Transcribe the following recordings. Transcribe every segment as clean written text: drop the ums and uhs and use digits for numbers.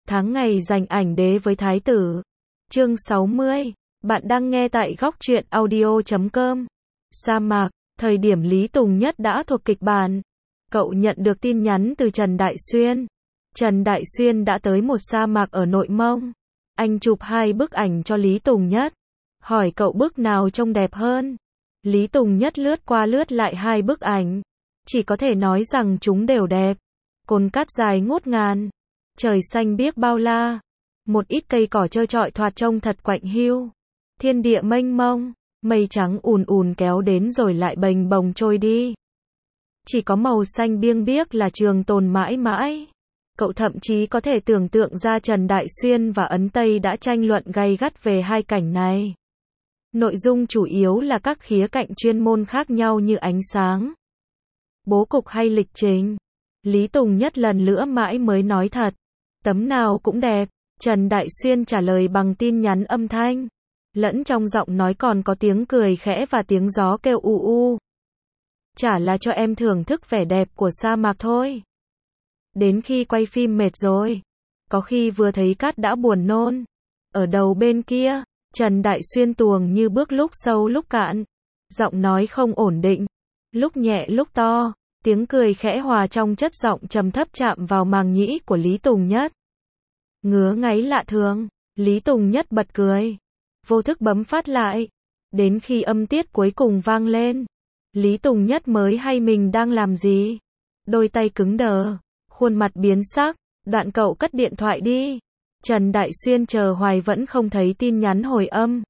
Tháng ngày dành ảnh đế với thái tử. Chương 60. Bạn đang nghe tại góc truyện audio.com. Sa mạc, thời điểm Lý Tùng Nhất đã thuộc kịch bản. Cậu nhận được tin nhắn từ Trần Đại Xuyên. Trần Đại Xuyên đã tới một sa mạc ở Nội Mông. Anh chụp 2 bức ảnh cho Lý Tùng Nhất. Hỏi cậu bức nào trông đẹp hơn. Lý Tùng Nhất lướt qua lướt lại 2 bức ảnh. Chỉ có thể nói rằng chúng đều đẹp. Cồn cát dài ngút ngàn. Trời xanh biếc bao la. Một ít cây cỏ trơ trọi thoạt trông thật quạnh hiu. Thiên địa mênh mông. Mây trắng ùn ùn kéo đến rồi lại bềnh bồng trôi đi. Chỉ có màu xanh biêng biếc là trường tồn mãi mãi. Cậu thậm chí có thể tưởng tượng ra Trần Đại Xuyên và Ấn Tây đã tranh luận gay gắt về hai cảnh này. Nội dung chủ yếu là các khía cạnh chuyên môn khác nhau như ánh sáng, bố cục hay lịch trình. Lý Tùng Nhất lần nữa mãi mới nói thật. Tấm nào cũng đẹp. Trần Đại Xuyên trả lời bằng tin nhắn âm thanh. Lẫn trong giọng nói còn có tiếng cười khẽ và tiếng gió kêu u u. Chả là cho em thưởng thức vẻ đẹp của sa mạc thôi. Đến khi quay phim mệt rồi. Có khi vừa thấy cát đã buồn nôn. Ở đầu bên kia, Trần Đại Xuyên tuồng như bước lúc sâu lúc cạn. Giọng nói không ổn định. Lúc nhẹ lúc to. Tiếng cười khẽ hòa trong chất giọng trầm thấp chạm vào màng nhĩ của Lý Tùng Nhất. Ngứa ngáy lạ thường. Lý Tùng Nhất bật cười. Vô thức bấm phát lại. Đến khi âm tiết cuối cùng vang lên. Lý Tùng Nhất mới hay mình đang làm gì. Đôi tay cứng đờ. Khuôn mặt biến sắc. Đoạn cậu cất điện thoại đi. Trần Đại Xuyên chờ hoài vẫn không thấy tin nhắn hồi âm.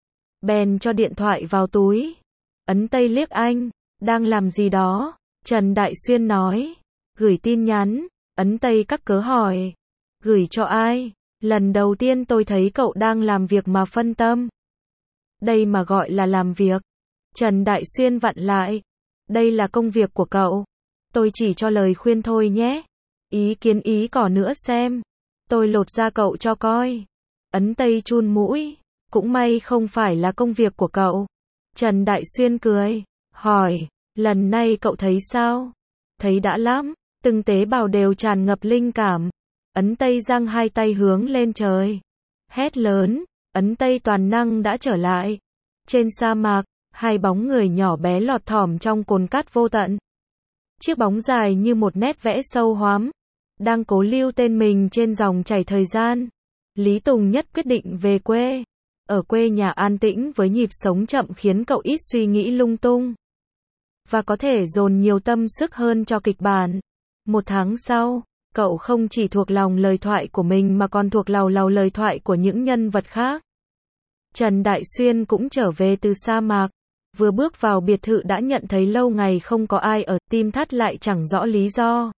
Bèn cho điện thoại vào túi. Ấn Tây liếc anh. Đang làm gì đó? Trần Đại Xuyên nói. Gửi tin nhắn. Ấn Tây cắt cớ hỏi. Gửi cho ai? Lần đầu tiên tôi thấy cậu đang làm việc mà phân tâm. Đây mà gọi là làm việc. Trần Đại Xuyên vặn lại. Đây là công việc của cậu. Tôi chỉ cho lời khuyên thôi nhé. Ý kiến ý cỏ nữa xem. Tôi lột da cậu cho coi. Ấn Tây chun mũi. Cũng may không phải là công việc của cậu. Trần Đại Xuyên cười. Hỏi. Lần này cậu thấy sao? Thấy đã lắm. Từng tế bào đều tràn ngập linh cảm. Ấn Tây giang hai tay hướng lên trời. Hét lớn. Ấn Tây toàn năng đã trở lại. Trên sa mạc, 2 bóng người nhỏ bé lọt thỏm trong cồn cát vô tận. Chiếc bóng dài như một nét vẽ sâu hoắm. Đang cố lưu tên mình trên dòng chảy thời gian. Lý Tùng Nhất quyết định về quê. Ở quê nhà an tĩnh với nhịp sống chậm khiến cậu ít suy nghĩ lung tung. Và có thể dồn nhiều tâm sức hơn cho kịch bản. 1 tháng sau, cậu không chỉ thuộc lòng lời thoại của mình mà còn thuộc lầu lời thoại của những nhân vật khác. Trần Đại Xuyên cũng trở về từ sa mạc. Vừa bước vào biệt thự đã nhận thấy lâu ngày không có ai ở, tim thắt lại chẳng rõ lý do.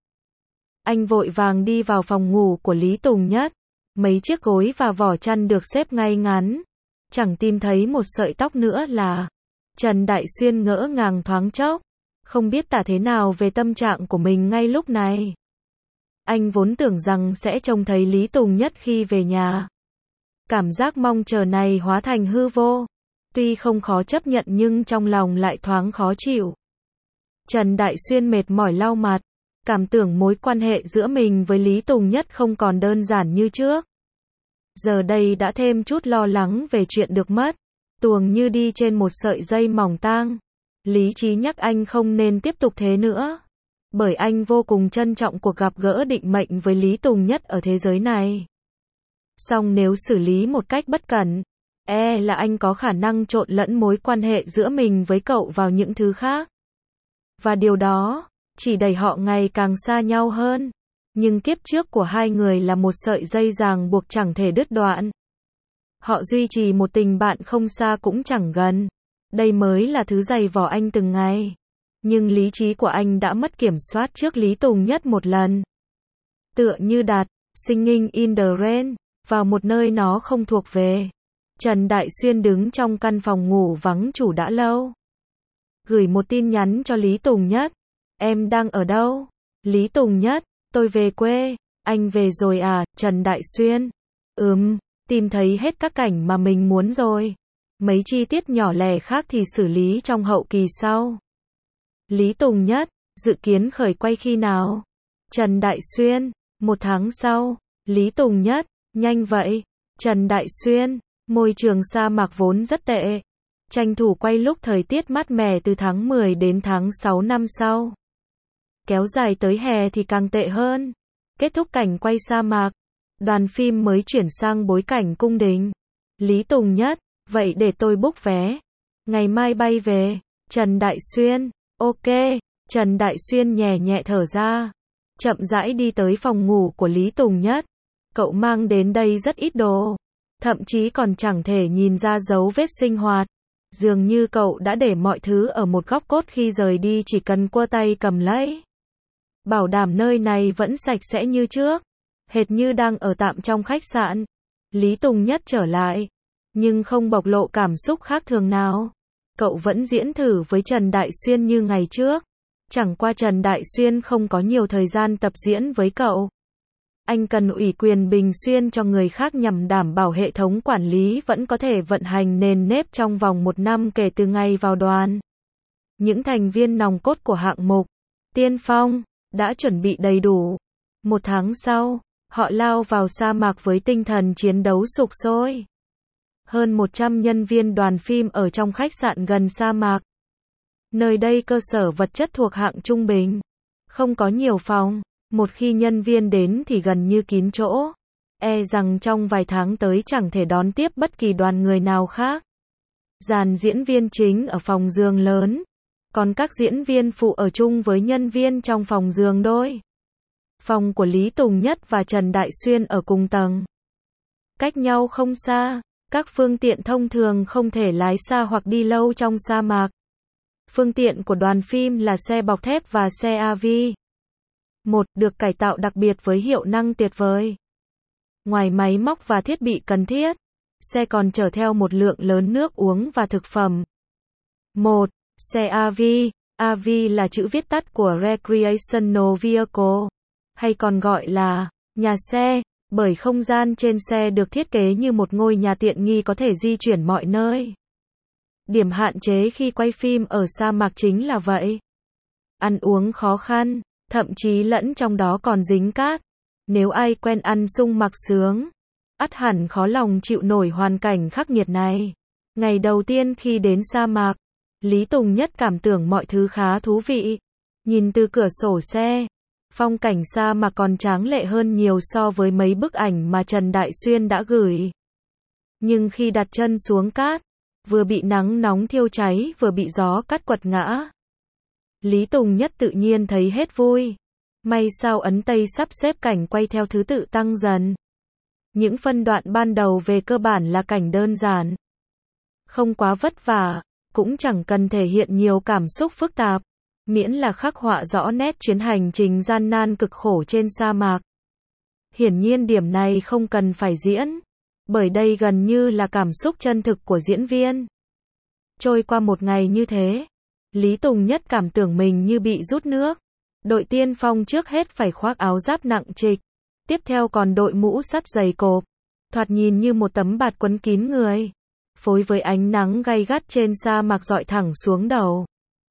Anh vội vàng đi vào phòng ngủ của Lý Tùng Nhất. Mấy chiếc gối và vỏ chăn được xếp ngay ngắn. Chẳng tìm thấy một sợi tóc nữa là. Trần Đại Xuyên ngỡ ngàng thoáng chốc. Không biết tả thế nào về tâm trạng của mình ngay lúc này. Anh vốn tưởng rằng sẽ trông thấy Lý Tùng Nhất khi về nhà. Cảm giác mong chờ này hóa thành hư vô. Tuy không khó chấp nhận nhưng trong lòng lại thoáng khó chịu. Trần Đại Xuyên mệt mỏi lau mặt. Cảm tưởng mối quan hệ giữa mình với Lý Tùng Nhất không còn đơn giản như trước. Giờ đây đã thêm chút lo lắng về chuyện được mất. Tuồng như đi trên một sợi dây mỏng tang. Lý trí nhắc anh không nên tiếp tục thế nữa. Bởi anh vô cùng trân trọng cuộc gặp gỡ định mệnh với Lý Tùng Nhất ở thế giới này. Song nếu xử lý một cách bất cẩn, là anh có khả năng trộn lẫn mối quan hệ giữa mình với cậu vào những thứ khác. Và điều đó, chỉ đẩy họ ngày càng xa nhau hơn. Nhưng kiếp trước của hai người là một sợi dây ràng buộc chẳng thể đứt đoạn. Họ duy trì một tình bạn không xa cũng chẳng gần. Đây mới là thứ dày vò anh từng ngày. Nhưng lý trí của anh đã mất kiểm soát trước Lý Tùng Nhất một lần. Tựa như Đạt, Singing in the Rain, vào một nơi nó không thuộc về. Trần Đại Xuyên đứng trong căn phòng ngủ vắng chủ đã lâu. Gửi một tin nhắn cho Lý Tùng Nhất. Em đang ở đâu? Lý Tùng Nhất, tôi về quê. Anh về rồi à? Trần Đại Xuyên. Tìm thấy hết các cảnh mà mình muốn rồi. Mấy chi tiết nhỏ lẻ khác thì xử lý trong hậu kỳ sau. Lý Tùng Nhất, dự kiến khởi quay khi nào? Trần Đại Xuyên, 1 tháng sau. Lý Tùng Nhất, nhanh vậy. Trần Đại Xuyên, môi trường sa mạc vốn rất tệ. Tranh thủ quay lúc thời tiết mát mẻ từ tháng 10 đến tháng 6 năm sau. Kéo dài tới hè thì càng tệ hơn. Kết thúc cảnh quay sa mạc, đoàn phim mới chuyển sang bối cảnh cung đình. Lý Tùng Nhất, vậy để tôi book vé. Ngày mai bay về. Trần Đại Xuyên, ok. Trần Đại Xuyên nhẹ nhẹ thở ra. Chậm rãi đi tới phòng ngủ của Lý Tùng Nhất. Cậu mang đến đây rất ít đồ. Thậm chí còn chẳng thể nhìn ra dấu vết sinh hoạt. Dường như cậu đã để mọi thứ ở một góc cốt khi rời đi chỉ cần quơ tay cầm lấy. Bảo đảm nơi này vẫn sạch sẽ như trước. Hệt như đang ở tạm trong khách sạn. Lý Tùng Nhất trở lại. Nhưng không bộc lộ cảm xúc khác thường nào. Cậu vẫn diễn thử với Trần Đại Xuyên như ngày trước. Chẳng qua Trần Đại Xuyên không có nhiều thời gian tập diễn với cậu. Anh cần ủy quyền bình xuyên cho người khác nhằm đảm bảo hệ thống quản lý vẫn có thể vận hành nền nếp trong vòng 1 năm kể từ ngày vào đoàn. Những thành viên nòng cốt của hạng mục Tiên Phong đã chuẩn bị đầy đủ. 1 tháng sau, họ lao vào sa mạc với tinh thần chiến đấu sục sôi. Hơn 100 nhân viên đoàn phim ở trong khách sạn gần sa mạc. Nơi đây cơ sở vật chất thuộc hạng trung bình. Không có nhiều phòng. Một khi nhân viên đến thì gần như kín chỗ. E rằng trong vài tháng tới chẳng thể đón tiếp bất kỳ đoàn người nào khác. Dàn diễn viên chính ở phòng giường lớn. Còn các diễn viên phụ ở chung với nhân viên trong phòng giường đôi. Phòng của Lý Tùng Nhất và Trần Đại Xuyên ở cùng tầng. Cách nhau không xa. Các phương tiện thông thường không thể lái xa hoặc đi lâu trong sa mạc. Phương tiện của đoàn phim là xe bọc thép và xe AV. Được cải tạo đặc biệt với hiệu năng tuyệt vời. Ngoài máy móc và thiết bị cần thiết, xe còn chở theo một lượng lớn nước uống và thực phẩm. Xe AV. AV là chữ viết tắt của Recreational Vehicle, hay còn gọi là nhà xe, bởi không gian trên xe được thiết kế như một ngôi nhà tiện nghi có thể di chuyển mọi nơi. Điểm hạn chế khi quay phim ở sa mạc chính là vậy. Ăn uống khó khăn, thậm chí lẫn trong đó còn dính cát. Nếu ai quen ăn sung mặc sướng, ắt hẳn khó lòng chịu nổi hoàn cảnh khắc nghiệt này. Ngày đầu tiên khi đến sa mạc, Lý Tùng Nhất cảm tưởng mọi thứ khá thú vị. Nhìn từ cửa sổ xe, phong cảnh sa mạc còn tráng lệ hơn nhiều so với mấy bức ảnh mà Trần Đại Xuyên đã gửi. Nhưng khi đặt chân xuống cát, vừa bị nắng nóng thiêu cháy vừa bị gió cắt quật ngã. Lý Tùng Nhất tự nhiên thấy hết vui. May sao ấn Tây sắp xếp cảnh quay theo thứ tự tăng dần. Những phân đoạn ban đầu về cơ bản là cảnh đơn giản. Không quá vất vả, cũng chẳng cần thể hiện nhiều cảm xúc phức tạp. Miễn là khắc họa rõ nét chuyến hành trình gian nan cực khổ trên sa mạc. Hiển nhiên điểm này không cần phải diễn. Bởi đây gần như là cảm xúc chân thực của diễn viên. Trôi qua một ngày như thế, Lý Tùng Nhất cảm tưởng mình như bị rút nước. Đội tiên phong trước hết phải khoác áo giáp nặng trịch. Tiếp theo còn đội mũ sắt dày cộp. Thoạt nhìn như một tấm bạt quấn kín người. Phối với ánh nắng gay gắt trên sa mạc rọi thẳng xuống đầu.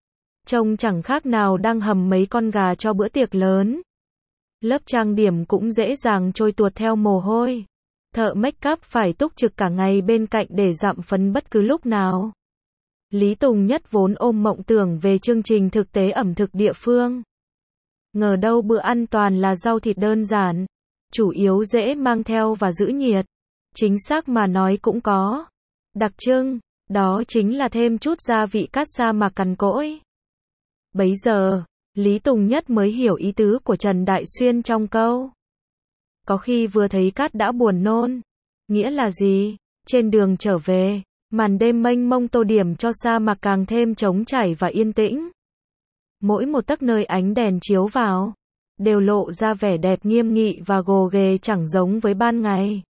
Trông chẳng khác nào đang hầm mấy con gà cho bữa tiệc lớn. Lớp trang điểm cũng dễ dàng trôi tuột theo mồ hôi. Thợ make up phải túc trực cả ngày bên cạnh để dặm phấn bất cứ lúc nào. Lý Tùng Nhất vốn ôm mộng tưởng về chương trình thực tế ẩm thực địa phương. Ngờ đâu bữa ăn toàn là rau thịt đơn giản, chủ yếu dễ mang theo và giữ nhiệt. Chính xác mà nói cũng có đặc trưng, đó chính là thêm chút gia vị cát sa mạc cằn cỗi. Bấy giờ, Lý Tùng Nhất mới hiểu ý tứ của Trần Đại Xuyên trong câu. Có khi vừa thấy cát đã buồn nôn. Nghĩa là gì? Trên đường trở về, màn đêm mênh mông tô điểm cho sa mạc càng thêm trống trải và yên tĩnh. Mỗi một tấc nơi ánh đèn chiếu vào, đều lộ ra vẻ đẹp nghiêm nghị và gồ ghề chẳng giống với ban ngày.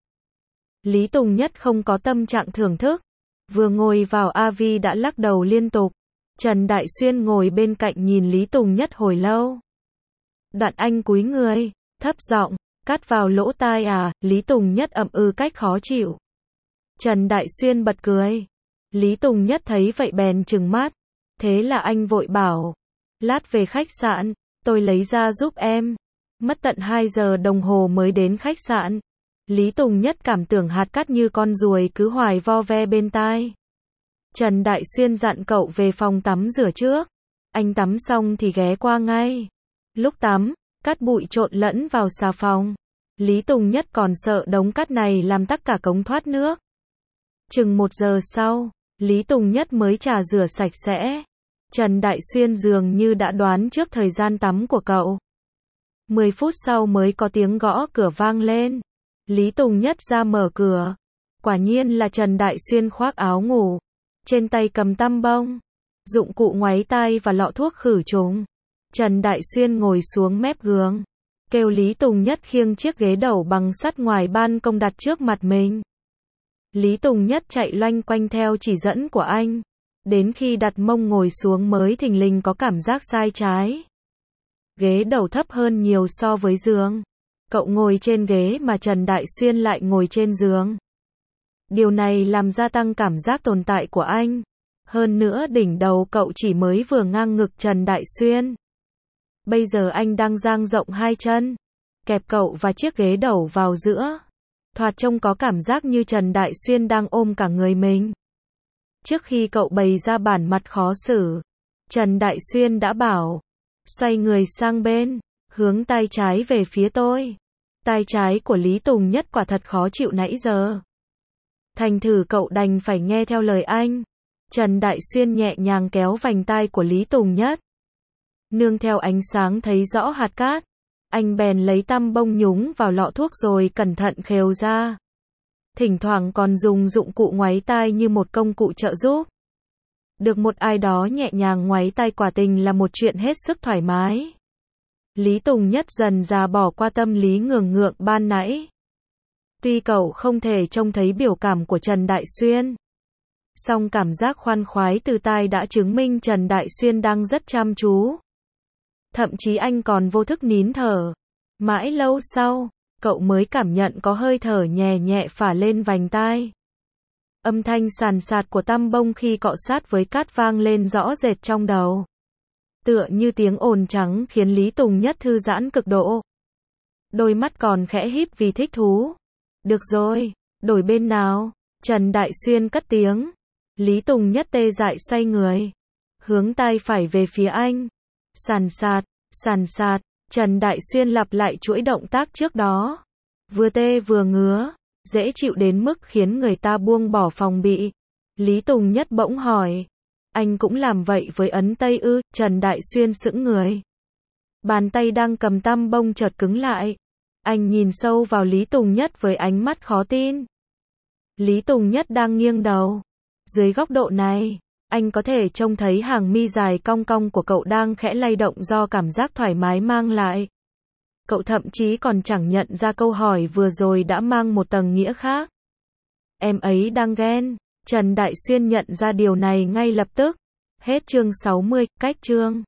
Lý Tùng Nhất không có tâm trạng thưởng thức. Vừa ngồi vào AV đã lắc đầu liên tục. Trần Đại Xuyên ngồi bên cạnh nhìn Lý Tùng Nhất hồi lâu. Đoạn anh cúi người, thấp giọng, cắt vào lỗ tai à, Lý Tùng Nhất ậm ừ cách khó chịu. Trần Đại Xuyên bật cười. Lý Tùng Nhất thấy vậy bèn trừng mắt. Thế là anh vội bảo. Lát về khách sạn, tôi lấy ra giúp em. Mất tận 2 giờ đồng hồ mới đến khách sạn. Lý Tùng Nhất cảm tưởng hạt cát như con ruồi cứ hoài vo ve bên tai. Trần Đại Xuyên dặn cậu về phòng tắm rửa trước. Anh tắm xong thì ghé qua ngay. Lúc tắm, cát bụi trộn lẫn vào xà phòng. Lý Tùng Nhất còn sợ đống cát này làm tắc cả cống thoát nước. Chừng 1 giờ sau, Lý Tùng Nhất mới chà rửa sạch sẽ. Trần Đại Xuyên dường như đã đoán trước thời gian tắm của cậu. 10 phút sau mới có tiếng gõ cửa vang lên. Lý Tùng Nhất ra mở cửa. Quả nhiên là Trần Đại Xuyên khoác áo ngủ. Trên tay cầm tăm bông, dụng cụ ngoáy tai và lọ thuốc khử trùng. Trần Đại Xuyên ngồi xuống mép giường, kêu Lý Tùng Nhất khiêng chiếc ghế đầu bằng sắt ngoài ban công đặt trước mặt mình. Lý Tùng Nhất chạy loanh quanh theo chỉ dẫn của anh. Đến khi đặt mông ngồi xuống mới thình lình có cảm giác sai trái. Ghế đầu thấp hơn nhiều so với giường. Cậu ngồi trên ghế mà Trần Đại Xuyên lại ngồi trên giường. Điều này làm gia tăng cảm giác tồn tại của anh. Hơn nữa đỉnh đầu cậu chỉ mới vừa ngang ngực Trần Đại Xuyên. Bây giờ anh đang dang rộng 2 chân, kẹp cậu và chiếc ghế đầu vào giữa. Thoạt trông có cảm giác như Trần Đại Xuyên đang ôm cả người mình. Trước khi cậu bày ra bản mặt khó xử, Trần Đại Xuyên đã bảo, xoay người sang bên, hướng tay trái về phía tôi. Tay trái của Lý Tùng Nhất quả thật khó chịu nãy giờ. Thành thử cậu đành phải nghe theo lời anh. Trần Đại Xuyên nhẹ nhàng kéo vành tai của Lý Tùng Nhất. Nương theo ánh sáng thấy rõ hạt cát. Anh bèn lấy tăm bông nhúng vào lọ thuốc rồi cẩn thận khều ra. Thỉnh thoảng còn dùng dụng cụ ngoáy tai như một công cụ trợ giúp. Được một ai đó nhẹ nhàng ngoáy tai quả tình là một chuyện hết sức thoải mái. Lý Tùng Nhất dần dà bỏ qua tâm lý ngường ngượng ban nãy. Tuy cậu không thể trông thấy biểu cảm của Trần Đại Xuyên, song cảm giác khoan khoái từ tai đã chứng minh Trần Đại Xuyên đang rất chăm chú. Thậm chí anh còn vô thức nín thở. Mãi lâu sau, cậu mới cảm nhận có hơi thở nhẹ nhẹ phả lên vành tai. Âm thanh sàn sạt của tăm bông khi cọ sát với cát vang lên rõ rệt trong đầu. Tựa như tiếng ồn trắng khiến Lý Tùng Nhất thư giãn cực độ. Đôi mắt còn khẽ híp vì thích thú. Được rồi, đổi bên nào? Trần Đại Xuyên cất tiếng. Lý Tùng Nhất tê dại xoay người, hướng tay phải về phía anh. Sàn sạt, Trần Đại Xuyên lặp lại chuỗi động tác trước đó. Vừa tê vừa ngứa, dễ chịu đến mức khiến người ta buông bỏ phòng bị. Lý Tùng Nhất bỗng hỏi, anh cũng làm vậy với ấn tây ư? Trần Đại Xuyên sững người. Bàn tay đang cầm tăm bông chợt cứng lại. Anh nhìn sâu vào Lý Tùng Nhất với ánh mắt khó tin. Lý Tùng Nhất đang nghiêng đầu. Dưới góc độ này, anh có thể trông thấy hàng mi dài cong cong của cậu đang khẽ lay động do cảm giác thoải mái mang lại. Cậu thậm chí còn chẳng nhận ra câu hỏi vừa rồi đã mang một tầng nghĩa khác. Em ấy đang ghen. Trần Đại Xuyên nhận ra điều này ngay lập tức. Hết chương 60, cách chương.